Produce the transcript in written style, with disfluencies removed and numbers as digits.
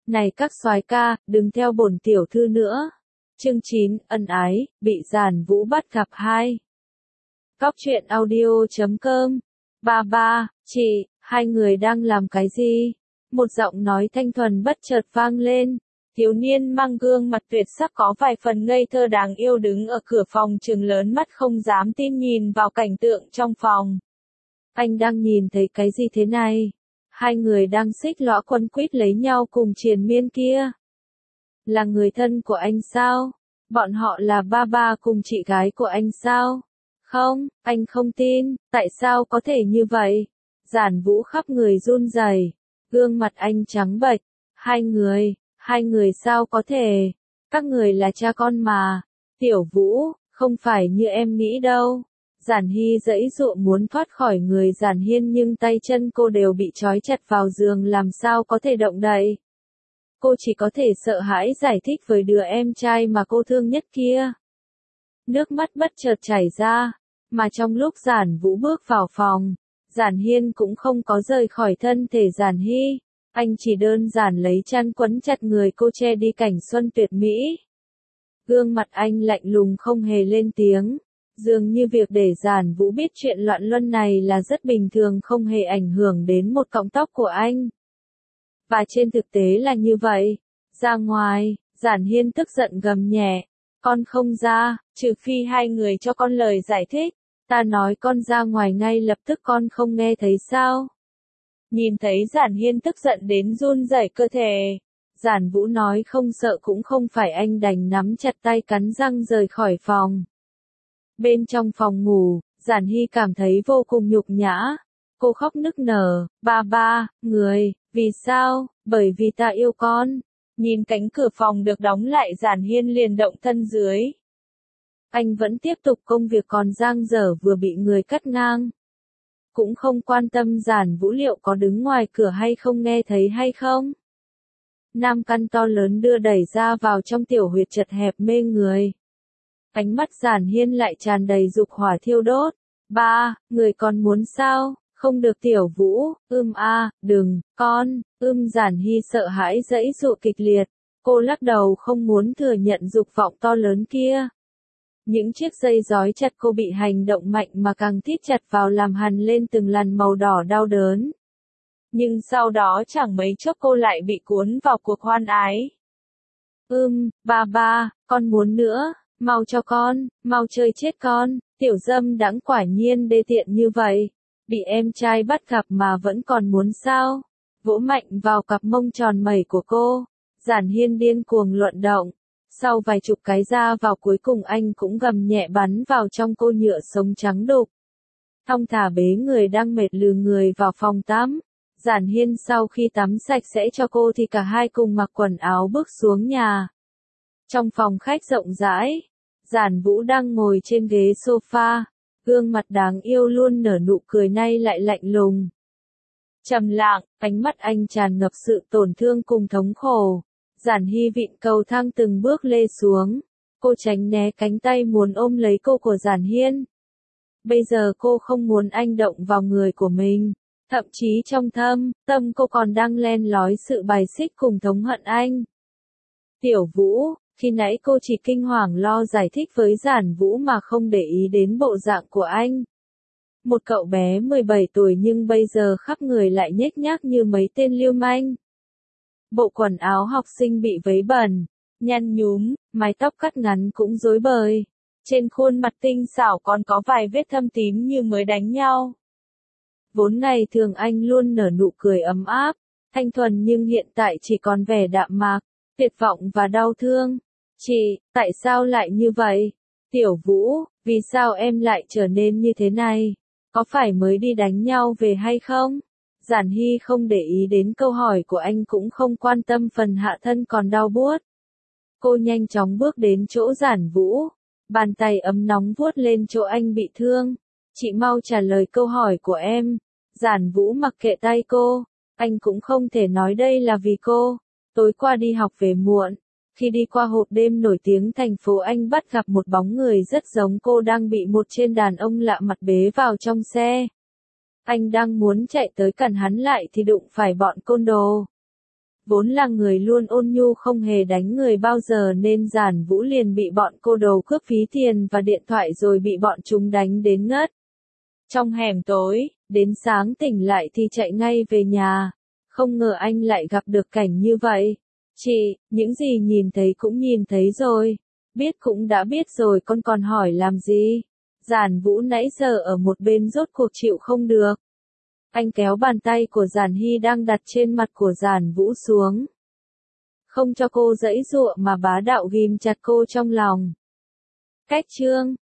Này các soái ca, đừng theo bổn tiểu thư nữa. Chương 9, ân ái, bị Giản Vũ bắt gặp 2. Cóc truyện audio.com. Ba, chị, hai người đang làm cái gì? Một giọng nói thanh thuần bất chợt vang lên. Thiếu niên mang gương mặt tuyệt sắc có vài phần ngây thơ đáng yêu đứng ở cửa phòng trừng lớn mắt không dám tin nhìn vào cảnh tượng trong phòng. Anh đang nhìn thấy cái gì thế này? Hai người đang xích lõa quấn quýt lấy nhau cùng triền miên kia. Là người thân của anh sao? Bọn họ là ba cùng chị gái của anh sao? Không, anh không tin, tại sao có thể như vậy? Giản Vũ khắp người run rẩy, gương mặt anh trắng bệch. Hai người sao có thể? Các người là cha con mà. Tiểu Vũ, không phải như em nghĩ đâu. Giản Hy giãy giụa muốn thoát khỏi người Giản Hiên nhưng tay chân cô đều bị trói chặt vào giường làm sao có thể động đậy. Cô chỉ có thể sợ hãi giải thích với đứa em trai mà cô thương nhất kia. Nước mắt bất chợt chảy ra, mà trong lúc Giản Vũ bước vào phòng, Giản Hiên cũng không có rời khỏi thân thể Giản Hy, anh chỉ đơn giản lấy chăn quấn chặt người cô che đi cảnh xuân tuyệt mỹ. Gương mặt anh lạnh lùng không hề lên tiếng, dường như việc để Giản Vũ biết chuyện loạn luân này là rất bình thường không hề ảnh hưởng đến một cọng tóc của anh. Và trên thực tế là như vậy. Ra ngoài, Giản Hiên tức giận gầm nhẹ. Con không ra, trừ phi hai người cho con lời giải thích. Ta nói con ra ngoài ngay lập tức con không nghe thấy sao? Nhìn thấy Giản Hiên tức giận đến run rẩy cơ thể. Giản Vũ nói không sợ cũng không phải anh đành nắm chặt tay cắn răng rời khỏi phòng. Bên trong phòng ngủ, Giản Hy cảm thấy vô cùng nhục nhã. Cô khóc nức nở, ba, người, vì sao? Bởi vì ta yêu con. Nhìn cánh cửa phòng được đóng lại Giản Hiên liền động thân dưới. Anh vẫn tiếp tục công việc còn dang dở vừa bị người cắt ngang. Cũng không quan tâm Giản Vũ liệu có đứng ngoài cửa hay không nghe thấy hay không. Nam căn to lớn đưa đẩy ra vào trong tiểu huyệt chật hẹp mê người. Ánh mắt Giản Hiên lại tràn đầy dục hỏa thiêu đốt. Ba, người còn muốn sao? Không được Tiểu Vũ, đừng, con, Giản Hy sợ hãi giãy giụa kịch liệt. Cô lắc đầu không muốn thừa nhận dục vọng to lớn kia. Những chiếc dây giói chặt cô bị hành động mạnh mà càng thít chặt vào làm hằn lên từng làn màu đỏ đau đớn. Nhưng sau đó chẳng mấy chốc cô lại bị cuốn vào cuộc hoan ái. Ba, con muốn nữa, mau cho con, mau chơi chết con, tiểu dâm đãng quả nhiên đê tiện như vậy. Bị em trai bắt gặp mà vẫn còn muốn sao? Vỗ mạnh vào cặp mông tròn mẩy của cô. Giản Hiên điên cuồng luận động. Sau vài chục cái ra vào cuối cùng anh cũng gầm nhẹ bắn vào trong cô nhựa sống trắng đục. Thong thả bế người đang mệt lừ người vào phòng tắm. Giản Hiên sau khi tắm sạch sẽ cho cô thì cả hai cùng mặc quần áo bước xuống nhà. Trong phòng khách rộng rãi, Giản Vũ đang ngồi trên ghế sofa. Gương mặt đáng yêu luôn nở nụ cười nay lại lạnh lùng. Trầm lặng, ánh mắt anh tràn ngập sự tổn thương cùng thống khổ. Giản Hy vịn cầu thang từng bước lê xuống. Cô tránh né cánh tay muốn ôm lấy cô của Giản Hiên. Bây giờ cô không muốn anh động vào người của mình. Thậm chí trong tâm cô còn đang len lói sự bài xích cùng thống hận anh. Tiểu Vũ. Khi nãy cô chỉ kinh hoàng lo giải thích với Giản Vũ mà không để ý đến bộ dạng của anh. Một cậu bé 17 tuổi nhưng bây giờ khắp người lại nhếch nhác như mấy tên lưu manh. Bộ quần áo học sinh bị vấy bẩn, nhăn nhúm, mái tóc cắt ngắn cũng rối bời. Trên khuôn mặt tinh xảo còn có vài vết thâm tím như mới đánh nhau. Vốn ngày thường anh luôn nở nụ cười ấm áp, thanh thuần nhưng hiện tại chỉ còn vẻ đạm mạc, tuyệt vọng và đau thương. Chị, tại sao lại như vậy? Tiểu Vũ, vì sao em lại trở nên như thế này? Có phải mới đi đánh nhau về hay không? Giản Hy không để ý đến câu hỏi của anh cũng không quan tâm phần hạ thân còn đau buốt. Cô nhanh chóng bước đến chỗ Giản Vũ. Bàn tay ấm nóng vuốt lên chỗ anh bị thương. Chị mau trả lời câu hỏi của em. Giản Vũ mặc kệ tay cô. Anh cũng không thể nói đây là vì cô. Tối qua đi học về muộn. Khi đi qua hộp đêm nổi tiếng thành phố anh bắt gặp một bóng người rất giống cô đang bị một tên đàn ông lạ mặt bế vào trong xe. Anh đang muốn chạy tới cản hắn lại thì đụng phải bọn côn đồ. Vốn là người luôn ôn nhu không hề đánh người bao giờ nên Giản Vũ liền bị bọn cô đầu cướp ví tiền và điện thoại rồi bị bọn chúng đánh đến ngất. Trong hẻm tối, đến sáng tỉnh lại thì chạy ngay về nhà. Không ngờ anh lại gặp được cảnh như vậy. Chị, những gì nhìn thấy cũng nhìn thấy rồi. Biết cũng đã biết rồi con còn hỏi làm gì. Giản Vũ nãy giờ ở một bên rốt cuộc chịu không được. Anh kéo bàn tay của Giản Hy đang đặt trên mặt của Giản Vũ xuống. Không cho cô giãy giụa mà bá đạo ghim chặt cô trong lòng. Cách chương